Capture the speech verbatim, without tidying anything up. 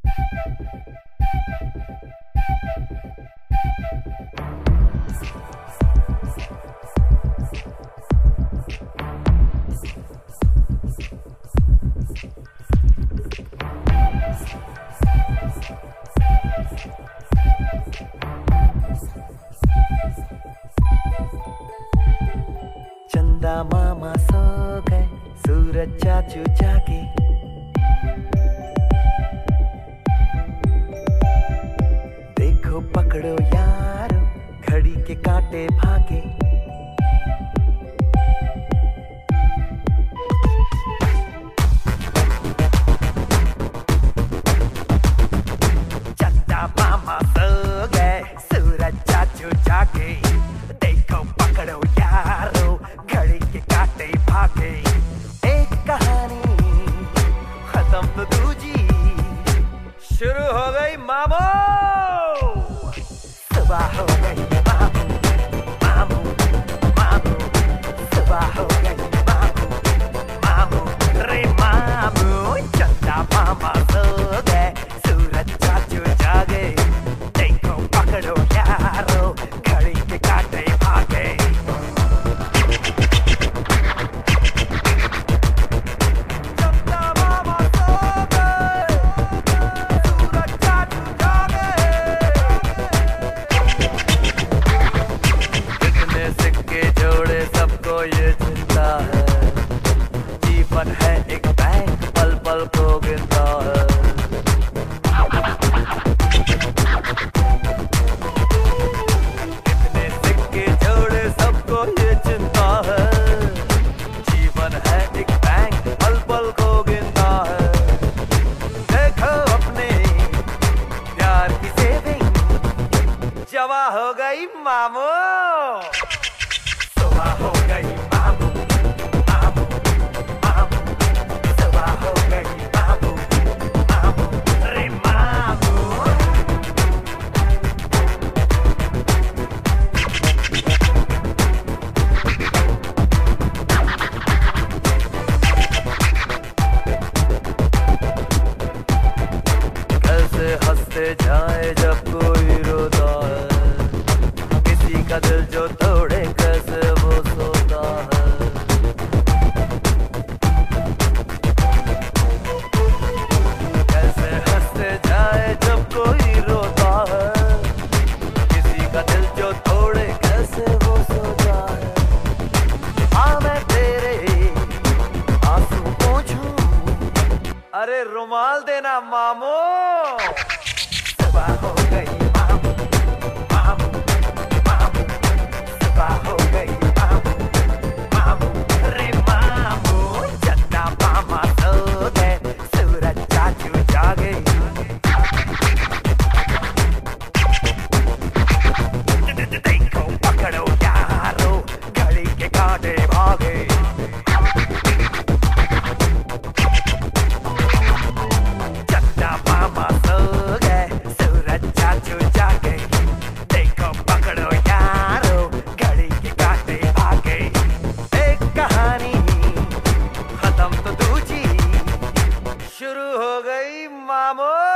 चंदा मामा सो गए, सूरज चाचू जागे। देखो पकड़ो यारो, घड़ी के कांटे भागे। चंदा मामा सो गए, सूरज चाचू जागे। देखो पकड़ो यारो, घड़ी के कांटे भागे। एक कहानी खत्म तो दूजी शुरू हो गई मामू। सुबह हो गई मामू, मामू, मामू। सुबह हो गई मामू, मामू, रे मामू। चंदा मामा सो गए, सूरज चाचू जागे। देखो पकड़ो यारो, घड़ी के कांटे भागे। ये चिंता है, जीवन है एक बैंक, पल पल को गिनता है। कितने सिक्के जोड़े सबको ये चिंता है, जीवन है एक बैंक, पल पल को गिनता है। देखो अपने प्यार की सेविंग जमा हो गई मामू। हो गई मामू, मामू, मामू। सुबह हो गई मामू, मामू, रे मामू। कैसे हंसते जाए जब कोई रोता है, किसी का दिल जो तोड़े कैसे वो सोता है। कैसे हंसते जाए जब कोई रोता है, किसी का दिल जो तोड़े कैसे वो सोता है। हाँ मैं तेरे आंसू पोंछूं, अरे रुमाल देना मामू। सुबह हो गई मामू, मामू, मामू। सुबह हो गई मामू, मामू, रे मामू। चंदा मामा सो गए, सूरज चाचू जागे। देखो पकड़ो यारो, घड़ी के कांटे भागे। चंदा मामा सो गए, सूरज चाचू जागे। देखो पकड़ो यारो, घड़ी के कांटे भागे। एक कहानी खत्म तो दूजी शुरू हो गई मामू।